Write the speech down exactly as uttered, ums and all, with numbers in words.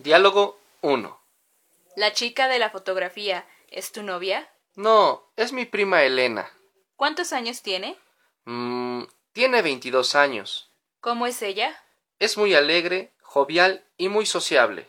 Diálogo uno. ¿La chica de la fotografía es tu novia? No, es mi prima Elena. ¿Cuántos años tiene? Mm, tiene veintidós años. ¿Cómo es ella? Es muy alegre, jovial y muy sociable.